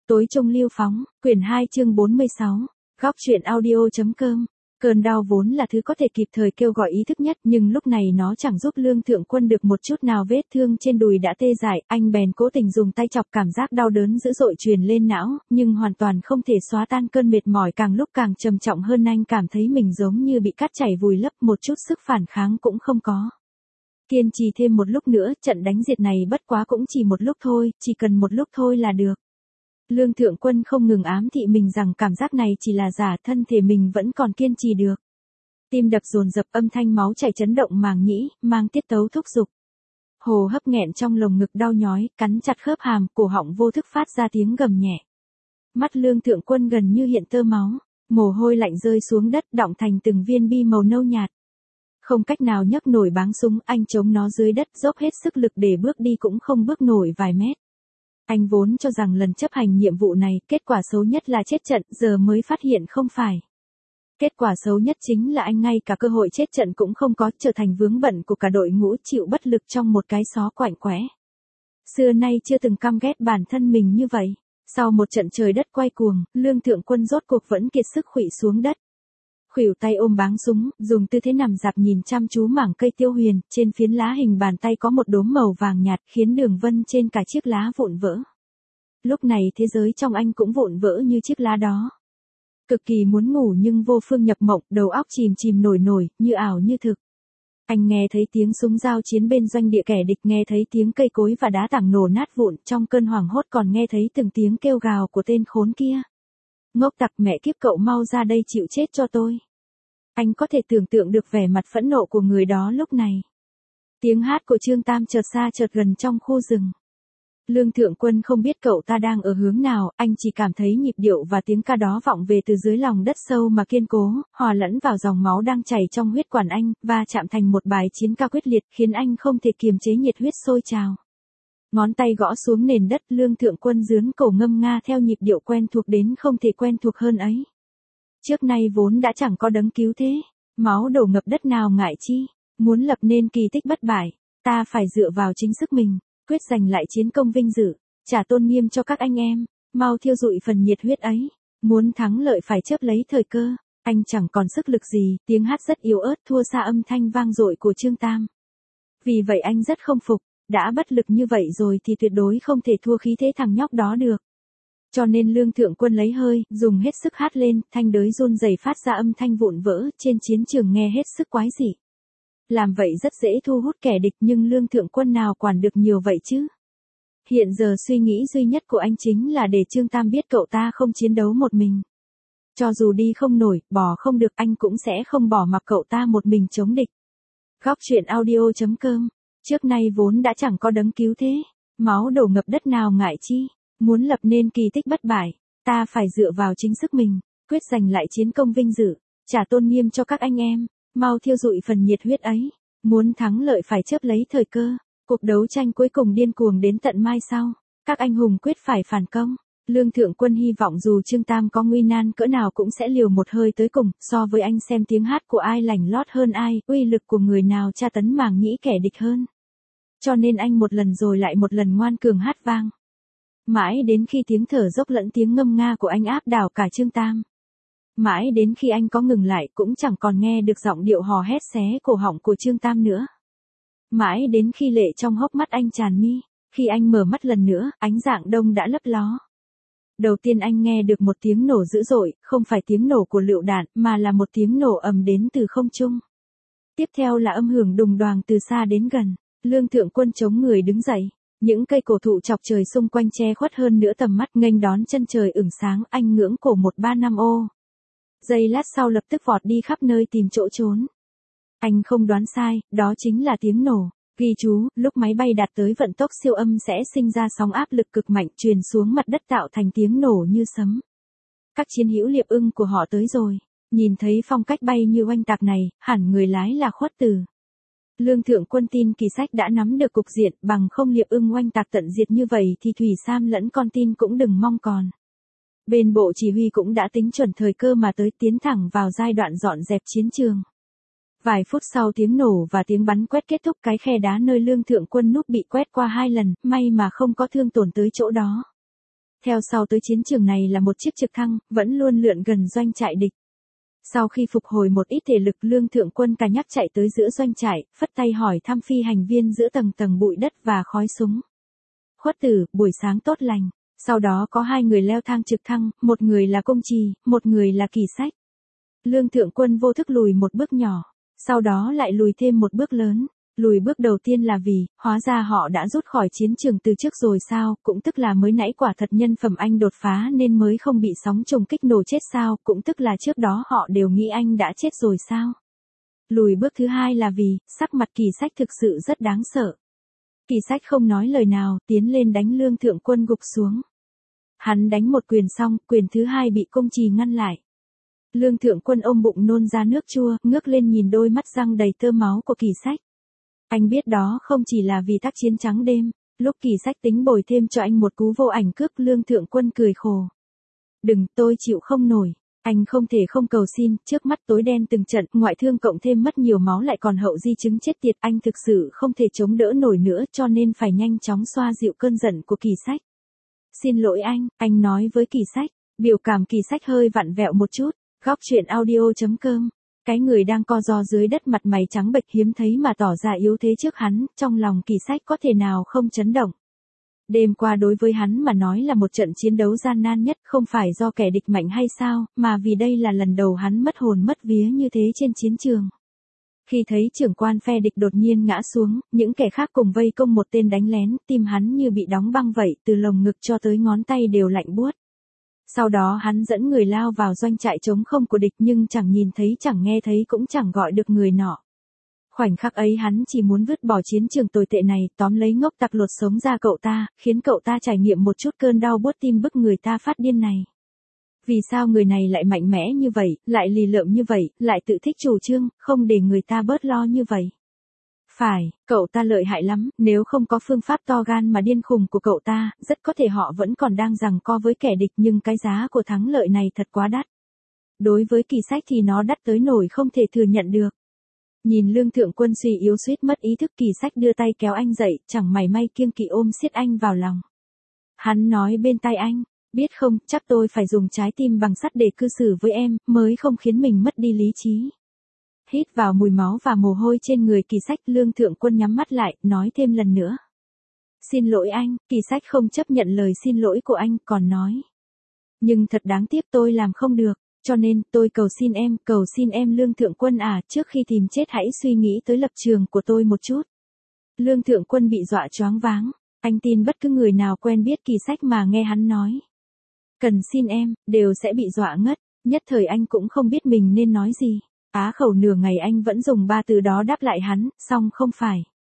Tối trung lưu phóng, quyển 2 chương 46, góc truyện audio.com. Cơn đau vốn là thứ có thể kịp thời kêu gọi ý thức nhất, nhưng lúc này nó chẳng giúp Lương Thượng Quân được một chút nào. Vết thương trên đùi đã tê dại, anh bèn cố tình dùng tay chọc, cảm giác đau đớn dữ dội truyền lên não, nhưng hoàn toàn không thể xóa tan cơn mệt mỏi càng lúc càng trầm trọng hơn. Anh cảm thấy mình giống như bị cát chảy vùi lấp, một chút sức phản kháng cũng không có. Kiên trì thêm một lúc nữa, trận đánh diệt này bất quá cũng chỉ một lúc thôi, chỉ cần một lúc thôi là được. Lương Thượng Quân không ngừng ám thị mình rằng cảm giác này chỉ là giả, thân thể mình vẫn còn kiên trì được. Tim đập dồn dập, âm thanh máu chảy chấn động màng nhĩ, mang tiết tấu thúc giục. Hô hấp nghẹn trong lồng ngực đau nhói, cắn chặt khớp hàm, cổ họng vô thức phát ra tiếng gầm nhẹ. Mắt Lương Thượng Quân gần như hiện tơ máu, mồ hôi lạnh rơi xuống đất đọng thành từng viên bi màu nâu nhạt. Không cách nào nhấc nổi báng súng, anh chống nó dưới đất, dốc hết sức lực để bước đi cũng không bước nổi vài mét. Anh vốn cho rằng lần chấp hành nhiệm vụ này, kết quả xấu nhất là chết trận, giờ mới phát hiện không phải. Kết quả xấu nhất chính là anh ngay cả cơ hội chết trận cũng không có, trở thành vướng bận của cả đội ngũ, chịu bất lực trong một cái xó quạnh quẽ. Xưa nay chưa từng căm ghét bản thân mình như vậy. Sau một trận trời đất quay cuồng, Lương Thượng Quân rốt cuộc vẫn kiệt sức khuỵu xuống đất. Khuỷu tay ôm báng súng, dùng tư thế nằm dạp nhìn chăm chú mảng cây tiêu huyền, trên phiến lá hình bàn tay có một đốm màu vàng nhạt khiến đường vân trên cả chiếc lá vụn vỡ. Lúc này thế giới trong anh cũng vụn vỡ như chiếc lá đó. Cực kỳ muốn ngủ nhưng vô phương nhập mộng, đầu óc chìm chìm nổi nổi, như ảo như thực. Anh nghe thấy tiếng súng giao chiến bên doanh địa kẻ địch, nghe thấy tiếng cây cối và đá tảng nổ nát vụn, trong cơn hoảng hốt còn nghe thấy từng tiếng kêu gào của tên khốn kia. Ngốc tặc, mẹ kiếp, cậu mau ra đây chịu chết cho tôi. Anh có thể tưởng tượng được vẻ mặt phẫn nộ của người đó lúc này. Tiếng hát của Trương Tam chợt xa chợt gần trong khu rừng. Lương Thượng Quân không biết cậu ta đang ở hướng nào, anh chỉ cảm thấy nhịp điệu và tiếng ca đó vọng về từ dưới lòng đất sâu mà kiên cố, hòa lẫn vào dòng máu đang chảy trong huyết quản anh, và chạm thành một bài chiến ca quyết liệt, khiến anh không thể kiềm chế nhiệt huyết sôi trào. Ngón tay gõ xuống nền đất, Lương Thượng Quân rướn cổ ngâm nga theo nhịp điệu quen thuộc đến không thể quen thuộc hơn ấy. Trước nay vốn đã chẳng có đấng cứu thế, máu đổ ngập đất nào ngại chi, muốn lập nên kỳ tích bất bại, ta phải dựa vào chính sức mình, quyết giành lại chiến công vinh dự, trả tôn nghiêm cho các anh em, mau thiêu rụi phần nhiệt huyết ấy, muốn thắng lợi phải chớp lấy thời cơ. Anh chẳng còn sức lực gì, tiếng hát rất yếu ớt thua xa âm thanh vang dội của Trương Tam. Vì vậy anh rất không phục, đã bất lực như vậy rồi thì tuyệt đối không thể thua khí thế thằng nhóc đó được. Cho nên Lương Thượng Quân lấy hơi, dùng hết sức hát lên, thanh đới run rẩy phát ra âm thanh vụn vỡ, trên chiến trường nghe hết sức quái dị. Làm vậy rất dễ thu hút kẻ địch, nhưng Lương Thượng Quân nào quản được nhiều vậy chứ. Hiện giờ suy nghĩ duy nhất của anh chính là để Trương Tam biết cậu ta không chiến đấu một mình. Cho dù đi không nổi, bỏ không được, anh cũng sẽ không bỏ mặc cậu ta một mình chống địch. Góc truyện audio.com. Trước nay vốn đã chẳng có đấng cứu thế, máu đổ ngập đất nào ngại chi, muốn lập nên kỳ tích bất bại, ta phải dựa vào chính sức mình, quyết giành lại chiến công vinh dự, trả tôn nghiêm cho các anh em, mau thiêu rụi phần nhiệt huyết ấy, muốn thắng lợi phải chớp lấy thời cơ, cuộc đấu tranh cuối cùng điên cuồng đến tận mai sau, các anh hùng quyết phải phản công. Lương Thượng Quân hy vọng dù Trương Tam có nguy nan cỡ nào cũng sẽ liều một hơi tới cùng, so với anh xem tiếng hát của ai lành lót hơn ai, uy lực của người nào tra tấn màng nhĩ kẻ địch hơn. Cho nên anh một lần rồi lại một lần ngoan cường hát vang. Mãi đến khi tiếng thở dốc lẫn tiếng ngâm nga của anh áp đảo cả Trương Tam. Mãi đến khi anh có ngừng lại cũng chẳng còn nghe được giọng điệu hò hét xé cổ họng của Trương Tam nữa. Mãi đến khi lệ trong hốc mắt anh tràn mi, khi anh mở mắt lần nữa, ánh dạng đông đã lấp ló. Đầu tiên anh nghe được một tiếng nổ dữ dội, không phải tiếng nổ của lựu đạn, mà là một tiếng nổ ầm đến từ không trung. Tiếp theo là âm hưởng đùng đoàng từ xa đến gần. Lương Thượng Quân chống người đứng dậy. Những cây cổ thụ chọc trời xung quanh che khuất hơn nữa tầm mắt, nghênh đón chân trời ửng sáng, anh ngưỡng cổ 135 ô. Giây lát sau lập tức vọt đi khắp nơi tìm chỗ trốn. Anh không đoán sai, đó chính là tiếng nổ. Ghi chú, lúc máy bay đạt tới vận tốc siêu âm sẽ sinh ra sóng áp lực cực mạnh truyền xuống mặt đất tạo thành tiếng nổ như sấm. Các chiến hữu Liệp Ưng của họ tới rồi. Nhìn thấy phong cách bay như oanh tạc này, hẳn người lái là Khuất Từ. Lương Thượng Quân tin kỳ sách đã nắm được cục diện, bằng không Liệp Ưng oanh tạc tận diệt như vậy thì Thủy Sam lẫn con tin cũng đừng mong còn. Bên bộ chỉ huy cũng đã tính chuẩn thời cơ mà tới, tiến thẳng vào giai đoạn dọn dẹp chiến trường. Vài phút sau tiếng nổ và tiếng bắn quét kết thúc, cái khe đá nơi Lương Thượng Quân núp bị quét qua 2 lần, may mà không có thương tổn tới chỗ đó. Theo sau tới chiến trường này là một chiếc trực thăng, vẫn luôn lượn gần doanh trại địch. Sau khi phục hồi một ít thể lực, Lương Thượng Quân cà nhắc chạy tới giữa doanh trại, phất tay hỏi thăm phi hành viên giữa tầng tầng bụi đất và khói súng. Khuất tử, buổi sáng tốt lành. Sau đó có hai người leo thang trực thăng, một người là Công Trì, một người là Kỳ Sách. Lương Thượng Quân vô thức lùi một bước nhỏ, sau đó lại lùi thêm một bước lớn. Lùi bước đầu tiên là vì, hóa ra họ đã rút khỏi chiến trường từ trước rồi sao, cũng tức là mới nãy quả thật nhân phẩm anh đột phá nên mới không bị sóng trùng kích nổ chết sao, cũng tức là trước đó họ đều nghĩ anh đã chết rồi sao. Lùi bước thứ hai là vì, sắc mặt Kỳ Sách thực sự rất đáng sợ. Kỳ Sách không nói lời nào, tiến lên đánh Lương Thượng Quân gục xuống. Hắn đánh một quyền xong, quyền thứ hai bị Công Trì ngăn lại. Lương Thượng Quân ôm bụng nôn ra nước chua, ngước lên nhìn đôi mắt răng đầy tơ máu của Kỳ Sách. Anh biết đó không chỉ là vì tác chiến trắng đêm, lúc Kỳ Sách tính bồi thêm cho anh một cú vô ảnh cướp, Lương Thượng Quân cười khổ. Đừng, tôi chịu không nổi. Anh không thể không cầu xin, trước mắt tối đen từng trận, ngoại thương cộng thêm mất nhiều máu lại còn hậu di chứng chết tiệt, anh thực sự không thể chống đỡ nổi nữa cho nên phải nhanh chóng xoa dịu cơn giận của Kỳ Sách. Xin lỗi anh nói với Kỳ Sách, biểu cảm Kỳ Sách hơi vặn vẹo một chút. Góc truyện audio.com. Cái người đang co ro dưới đất mặt mày trắng bệch hiếm thấy mà tỏ ra yếu thế trước hắn, trong lòng Kỳ Sách có thể nào không chấn động. Đêm qua đối với hắn mà nói là một trận chiến đấu gian nan nhất, không phải do kẻ địch mạnh hay sao, mà vì đây là lần đầu hắn mất hồn mất vía như thế trên chiến trường. Khi thấy trưởng quan phe địch đột nhiên ngã xuống, những kẻ khác cùng vây công một tên đánh lén, tim hắn như bị đóng băng vậy, từ lồng ngực cho tới ngón tay đều lạnh buốt. Sau đó hắn dẫn người lao vào doanh trại trống không của địch nhưng chẳng nhìn thấy chẳng nghe thấy cũng chẳng gọi được người nọ. Khoảnh khắc ấy hắn chỉ muốn vứt bỏ chiến trường tồi tệ này, tóm lấy ngốc tặc lột sống ra cậu ta, khiến cậu ta trải nghiệm một chút cơn đau buốt tim bức người ta phát điên này. Vì sao người này lại mạnh mẽ như vậy, lại lì lợm như vậy, lại tự thích chủ trương, không để người ta bớt lo như vậy. Phải, cậu ta lợi hại lắm, nếu không có phương pháp to gan mà điên khùng của cậu ta, rất có thể họ vẫn còn đang giằng co với kẻ địch nhưng cái giá của thắng lợi này thật quá đắt. Đối với Kỳ Sách thì nó đắt tới nỗi không thể thừa nhận được. Nhìn Lương Thượng Quân suy yếu suýt mất ý thức, Kỳ Sách đưa tay kéo anh dậy, chẳng mảy may kiêng kỵ ôm siết anh vào lòng. Hắn nói bên tai anh, biết không, chắc tôi phải dùng trái tim bằng sắt để cư xử với em, mới không khiến mình mất đi lý trí. Hít vào mùi máu và mồ hôi trên người Kỳ Sách, Lương Thượng Quân nhắm mắt lại, nói thêm lần nữa. Xin lỗi anh, Kỳ Sách không chấp nhận lời xin lỗi của anh, còn nói. Nhưng thật đáng tiếc tôi làm không được, cho nên tôi cầu xin em Lương Thượng Quân à, trước khi tìm chết hãy suy nghĩ tới lập trường của tôi một chút. Lương Thượng Quân bị dọa choáng váng, anh tin bất cứ người nào quen biết Kỳ Sách mà nghe hắn nói. Cần xin em, đều sẽ bị dọa ngất, nhất thời anh cũng không biết mình nên nói gì. Á khẩu nửa ngày anh vẫn dùng ba từ đó đáp lại hắn, xong không phải.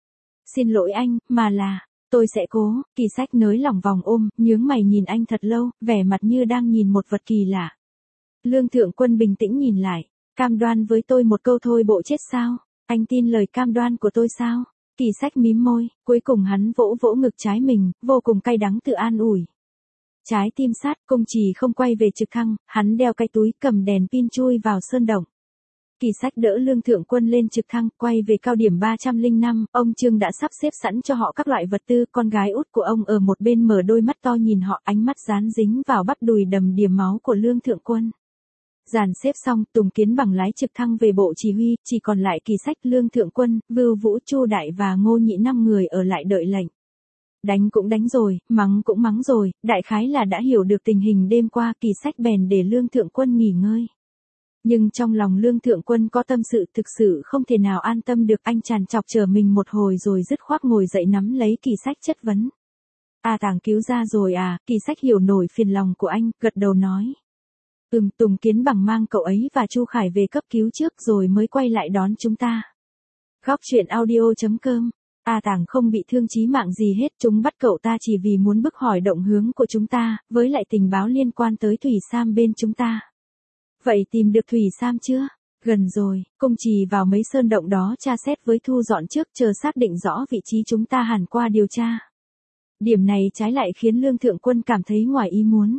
Xin lỗi anh, mà là, tôi sẽ cố. Kỳ Sách nới lỏng vòng ôm, nhướng mày nhìn anh thật lâu, vẻ mặt như đang nhìn một vật kỳ lạ. Lương Thượng Quân bình tĩnh nhìn lại, cam đoan với tôi một câu thôi bộ chết sao? Anh tin lời cam đoan của tôi sao? Kỳ Sách mím môi, cuối cùng hắn vỗ vỗ ngực trái mình, vô cùng cay đắng tự an ủi. Trái tim sát, Công Trì không quay về trực thăng, hắn đeo cái túi cầm đèn pin chui vào sơn động. Kỳ Sách đỡ Lương Thượng Quân lên trực thăng, quay về cao điểm 305, ông Trương đã sắp xếp sẵn cho họ các loại vật tư, con gái út của ông ở một bên mở đôi mắt to nhìn họ, ánh mắt dán dính vào bắp đùi đầm đìa máu của Lương Thượng Quân. Dàn xếp xong, Tùng Kiến Bằng lái trực thăng về bộ chỉ huy, chỉ còn lại Kỳ Sách, Lương Thượng Quân, Vưu Vũ, Chu Đại và Ngô Nhị 5 người ở lại đợi lệnh. Đánh cũng đánh rồi, mắng cũng mắng rồi, đại khái là đã hiểu được tình hình đêm qua, Kỳ Sách bèn để Lương Thượng Quân nghỉ ngơi. Nhưng trong lòng Lương Thượng Quân có tâm sự, thực sự không thể nào an tâm được, anh tràn trọc chờ mình một hồi rồi dứt khoát ngồi dậy nắm lấy Kỳ Sách chất vấn. Tàng cứu ra rồi à? Kỳ Sách hiểu nổi phiền lòng của anh, gật đầu nói. Tùng Kiến Bằng mang cậu ấy và Chu Khải về cấp cứu trước rồi mới quay lại đón chúng ta. Góc truyện audio.com. Tàng không bị thương chí mạng gì hết, chúng bắt cậu ta chỉ vì muốn bức hỏi động hướng của chúng ta, với lại tình báo liên quan tới Thủy Sam bên chúng ta. Vậy tìm được Thủy Sam chưa? Gần rồi, Công Trì vào mấy sơn động đó tra xét với thu dọn trước, chờ xác định rõ vị trí chúng ta hẳn qua điều tra. Điểm này trái lại khiến Lương Thượng Quân cảm thấy ngoài ý muốn.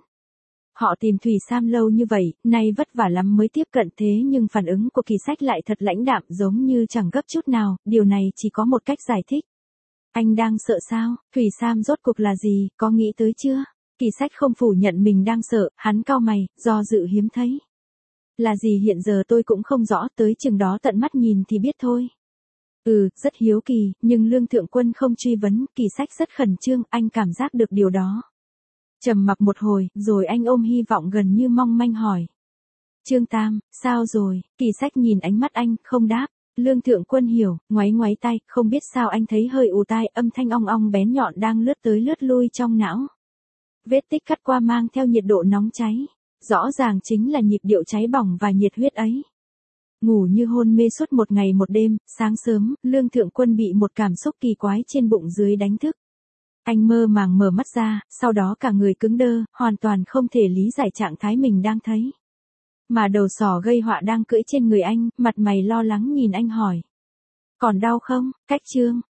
Họ tìm Thủy Sam lâu như vậy, nay vất vả lắm mới tiếp cận, thế nhưng phản ứng của Kỳ Sách lại thật lãnh đạm, giống như chẳng gấp chút nào, điều này chỉ có một cách giải thích. Anh đang sợ sao? Thủy Sam rốt cuộc là gì, có nghĩ tới chưa? Kỳ Sách không phủ nhận mình đang sợ, hắn cau mày, do dự hiếm thấy. Là gì hiện giờ tôi cũng không rõ, tới chừng đó tận mắt nhìn thì biết thôi. Rất hiếu kỳ, nhưng Lương Thượng Quân không truy vấn, Kỳ Sách rất khẩn trương, anh cảm giác được điều đó. Trầm mặc một hồi, rồi anh ôm hy vọng gần như mong manh hỏi. Trương Tam, sao rồi? Kỳ Sách nhìn ánh mắt anh, không đáp. Lương Thượng Quân hiểu, ngoáy ngoáy tay, không biết sao anh thấy hơi ù tai, âm thanh ong ong bén nhọn đang lướt tới lướt lui trong não. Vết tích cắt qua mang theo nhiệt độ nóng cháy. Rõ ràng chính là nhịp điệu cháy bỏng và nhiệt huyết ấy. Ngủ như hôn mê suốt một ngày một đêm, sáng sớm, Lương Thượng Quân bị một cảm xúc kỳ quái trên bụng dưới đánh thức. Anh mơ màng mở mắt ra, sau đó cả người cứng đơ, hoàn toàn không thể lý giải trạng thái mình đang thấy. Mà đầu sỏ gây họa đang cưỡi trên người anh, mặt mày lo lắng nhìn anh hỏi. Còn đau không? Cách Trương,